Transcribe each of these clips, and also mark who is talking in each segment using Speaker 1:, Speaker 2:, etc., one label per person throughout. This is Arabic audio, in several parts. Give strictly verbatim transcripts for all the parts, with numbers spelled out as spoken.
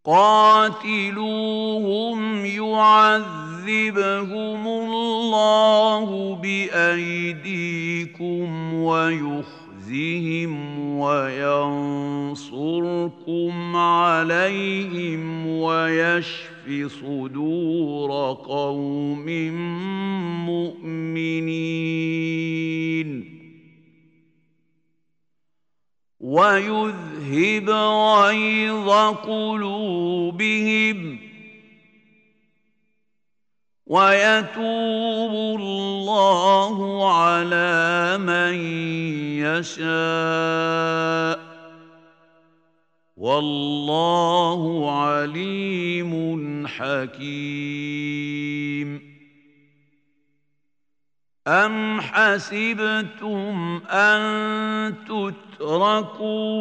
Speaker 1: قاتلوهم يعذبهم الله بأيديكم ويخزهم وينصركم عليهم ويشف صدور قوم مؤمنين ويذهب غيظ قلوبهم ويتوب الله على من يشاء والله عليم حكيم. أم حسبتم أن تتركوا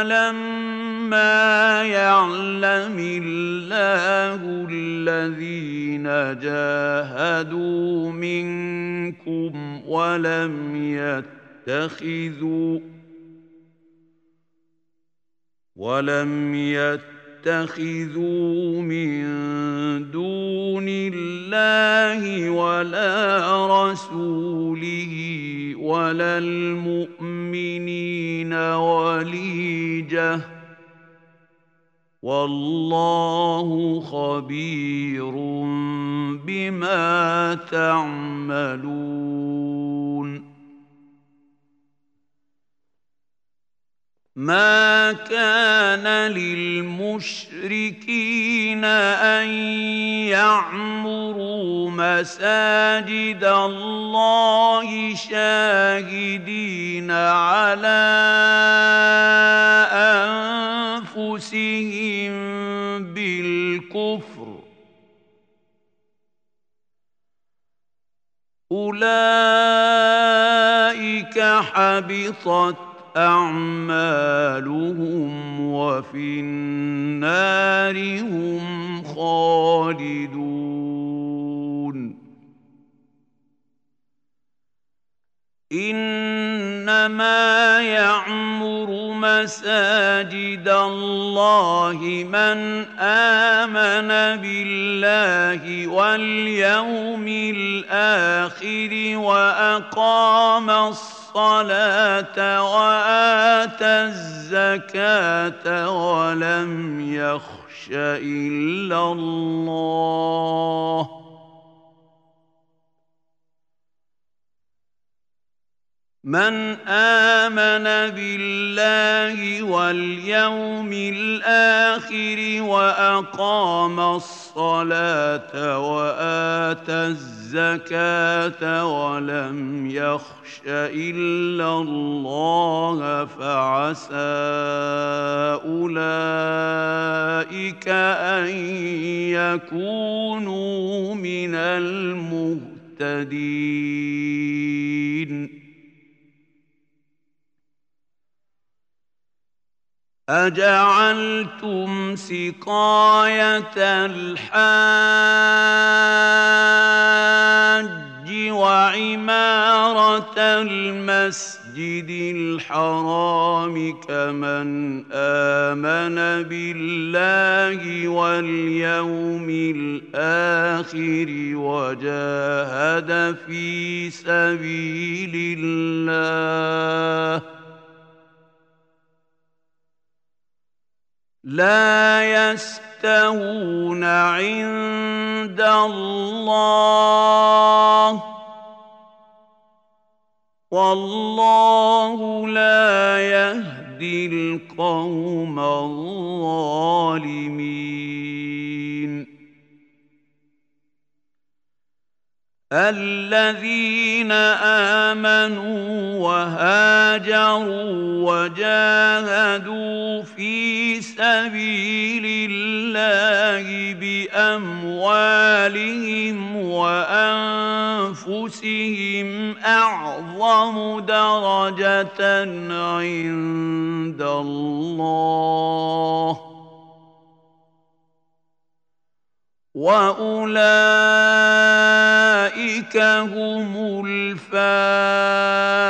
Speaker 1: ولما يعلم الله الذين جاهدوا منكم ولم يتخذوا ولم يتخذوا من دون الله ولا رسوله ولا المؤمنين وليجة والله خبير بما تعملون. ما كان للمشركين أن يعمروا مساجد الله شاهدين على أنفسهم بالكفر أولئك حبطت أعمالهم وفي النار هم خالدون. إنما يعمر مساجد الله من آمن بالله واليوم الآخر وأقام الصلاة الصلاة وآتى الزكاة ولم يخش إلا الله من آمن بالله واليوم الآخر وأقام الصلاة وآتى الزكاة ولم يخش إلا الله فعسى أولئك أن يكونوا من المهتدين. أجعلتم سقاية الحاج وعمارة المسجد الحرام كمن آمن بالله واليوم الآخر وجاهد في سبيل الله لا يستوون عند الله والله لا يهدي القوم الظالمين. الذين آمنوا وهاجروا وجاهدوا في سبيل الله بأموالهم وأنفسهم أعظم درجة عند الله وأولئك هم الفائزون.